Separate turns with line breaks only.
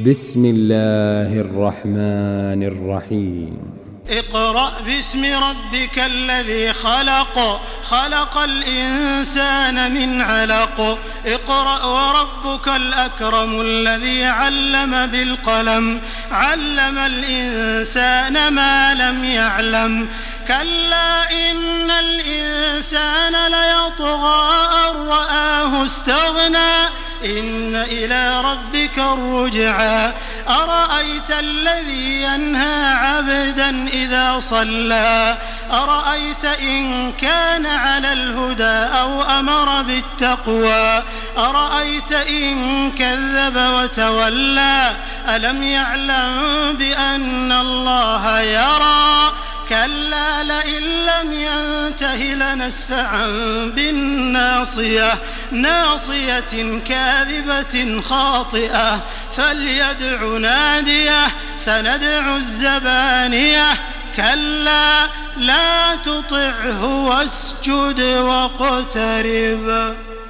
بسم الله الرحمن الرحيم
اقرأ باسم ربك الذي خلق خلق الإنسان من علق اقرأ وربك الأكرم الذي علم بالقلم علم الإنسان ما لم يعلم كلا إن الإنسان ليطغى أن رآه استغنى إن إلى ربك الرجعى أرأيت الذي ينهى عبدا إذا صلى أرأيت إن كان على الهدى أو أمر بالتقوى أرأيت إن كذب وتولى ألم يعلم بأن الله يرى كلا لئن لم ينته لنسفعا بالناصية ناصية كاذبة خاطئة فليدع ناديه سندع الزبانية كلا لا تطعه واسجد واقترب.